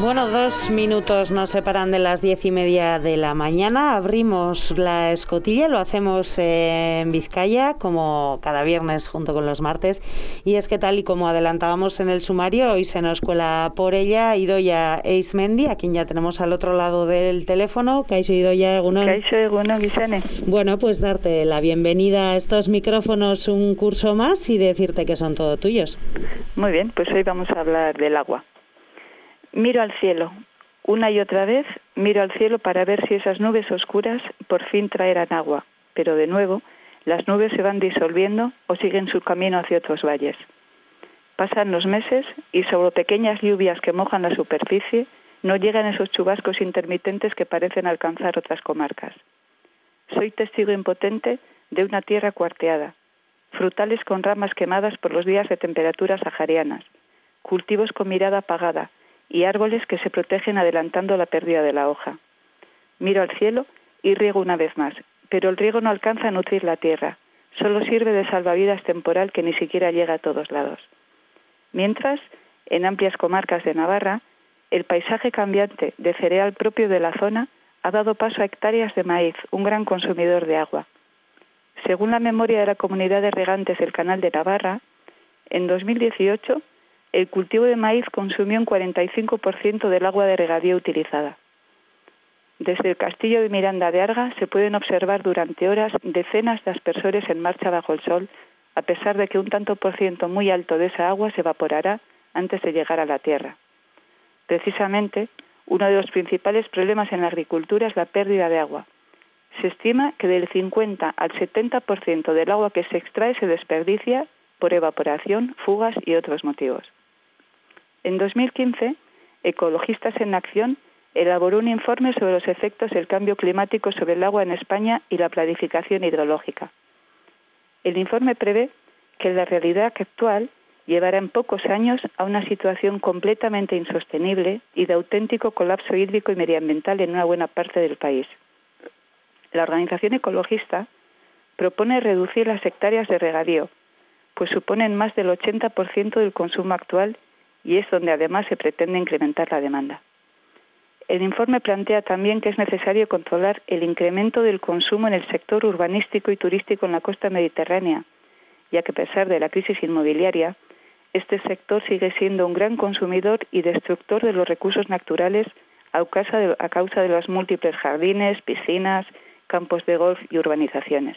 Bueno, 2 minutos nos separan de las 10:30 de la mañana. Abrimos la escotilla, lo hacemos en Vizcaya, como cada viernes junto con los martes. Y es que tal y como adelantábamos en el sumario, hoy se nos cuela por ella Idoia Eizmendi, a quien ya tenemos al otro lado del teléfono. Kaixo Idoia, egunon. Kaixo egunon, Guisane. Bueno, pues darte la bienvenida a estos micrófonos un curso más y decirte que son todo tuyos. Muy bien, pues hoy vamos a hablar del agua. Miro al cielo, una y otra vez miro al cielo para ver si esas nubes oscuras por fin traerán agua, pero de nuevo las nubes se van disolviendo o siguen su camino hacia otros valles. Pasan los meses y sobre pequeñas lluvias que mojan la superficie no llegan esos chubascos intermitentes que parecen alcanzar otras comarcas. Soy testigo impotente de una tierra cuarteada, frutales con ramas quemadas por los días de temperaturas saharianas, cultivos con mirada apagada, y árboles que se protegen adelantando la pérdida de la hoja. Miro al cielo y riego una vez más, pero el riego no alcanza a nutrir la tierra, solo sirve de salvavidas temporal que ni siquiera llega a todos lados. Mientras, en amplias comarcas de Navarra, el paisaje cambiante de cereal propio de la zona ha dado paso a hectáreas de maíz, un gran consumidor de agua. Según la memoria de la Comunidad de Regantes del Canal de Navarra, en 2018, el cultivo de maíz consumió un 45% del agua de regadío utilizada. Desde el castillo de Miranda de Arga se pueden observar durante horas decenas de aspersores en marcha bajo el sol, a pesar de que un tanto por ciento muy alto de esa agua se evaporará antes de llegar a la tierra. Precisamente, uno de los principales problemas en la agricultura es la pérdida de agua. Se estima que del 50 al 70% del agua que se extrae se desperdicia por evaporación, fugas y otros motivos. En 2015, Ecologistas en Acción elaboró un informe sobre los efectos del cambio climático sobre el agua en España y la planificación hidrológica. El informe prevé que la realidad actual llevará en pocos años a una situación completamente insostenible y de auténtico colapso hídrico y medioambiental en una buena parte del país. La organización ecologista propone reducir las hectáreas de regadío, pues suponen más del 80% del consumo actual y es donde además se pretende incrementar la demanda. El informe plantea también que es necesario controlar el incremento del consumo en el sector urbanístico y turístico en la costa mediterránea, ya que a pesar de la crisis inmobiliaria, este sector sigue siendo un gran consumidor y destructor de los recursos naturales a causa de los múltiples jardines, piscinas, campos de golf y urbanizaciones.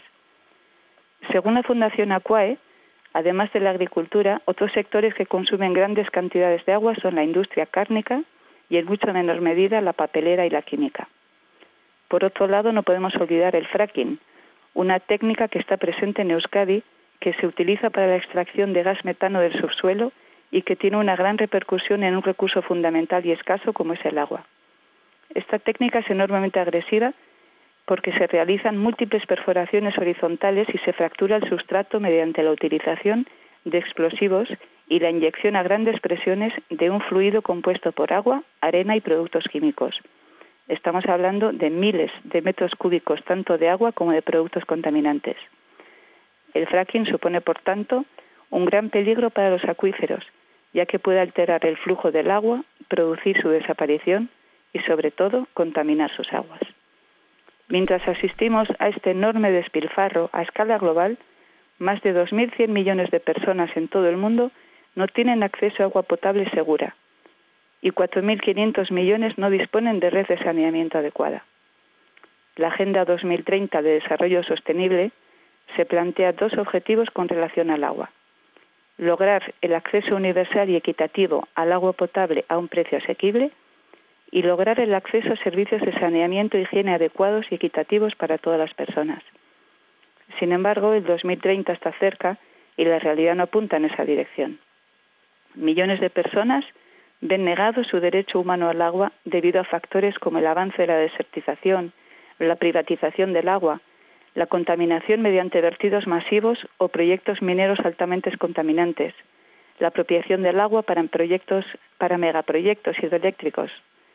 Según la Fundación Aquae, además de la agricultura, otros sectores que consumen grandes cantidades de agua son la industria cárnica y en mucho menor medida la papelera y la química. Por otro lado, no podemos olvidar el fracking, una técnica que está presente en Euskadi, que se utiliza para la extracción de gas metano del subsuelo y que tiene una gran repercusión en un recurso fundamental y escaso como es el agua. Esta técnica es enormemente agresiva porque se realizan múltiples perforaciones horizontales y se fractura el sustrato mediante la utilización de explosivos y la inyección a grandes presiones de un fluido compuesto por agua, arena y productos químicos. Estamos hablando de miles de metros cúbicos tanto de agua como de productos contaminantes. El fracking supone, por tanto, un gran peligro para los acuíferos, ya que puede alterar el flujo del agua, producir su desaparición y, sobre todo, contaminar sus aguas. Mientras asistimos a este enorme despilfarro a escala global, más de 2.100 millones de personas en todo el mundo no tienen acceso a agua potable segura y 4.500 millones no disponen de red de saneamiento adecuada. La Agenda 2030 de Desarrollo Sostenible se plantea dos objetivos con relación al agua: lograr el acceso universal y equitativo al agua potable a un precio asequible y lograr el acceso a servicios de saneamiento e higiene adecuados y equitativos para todas las personas. Sin embargo, el 2030 está cerca y la realidad no apunta en esa dirección. Millones de personas ven negado su derecho humano al agua debido a factores como el avance de la desertización, la privatización del agua, la contaminación mediante vertidos masivos o proyectos mineros altamente contaminantes, la apropiación del agua para megaproyectos hidroeléctricos.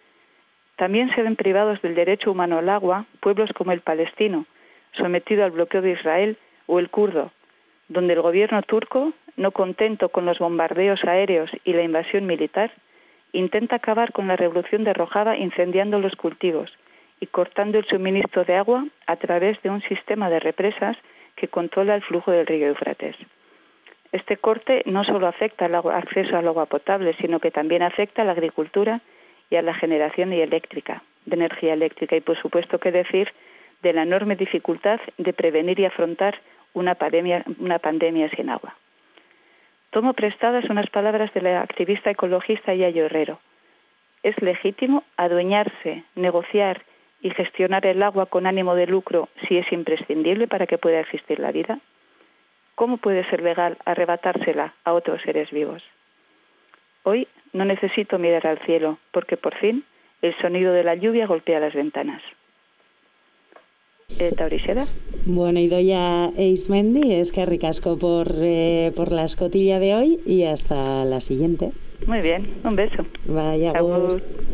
También se ven privados del derecho humano al agua pueblos como el palestino, sometido al bloqueo de Israel, o el kurdo, donde el gobierno turco, no contento con los bombardeos aéreos y la invasión militar, intenta acabar con la revolución de Rojava incendiando los cultivos y cortando el suministro de agua a través de un sistema de represas que controla el flujo del río Éufrates. Este corte no solo afecta al acceso al agua potable, sino que también afecta a la agricultura y a la generación de energía eléctrica. Y por supuesto, qué decir de la enorme dificultad de prevenir y afrontar una pandemia sin agua. Tomo prestadas unas palabras de la activista ecologista Yayo Herrero. Es legítimo adueñarse, negociar y gestionar el agua con ánimo de lucro si es imprescindible para que pueda existir la vida. ¿Cómo puede ser legal arrebatársela a otros seres vivos? Hoy no necesito mirar al cielo, porque por fin el sonido de la lluvia golpea las ventanas. Eta horixe. Bueno, Idoia Eizmendi, eskerrik asko por la escotilla de hoy y hasta la siguiente. Muy bien, un beso. Vaya, agur.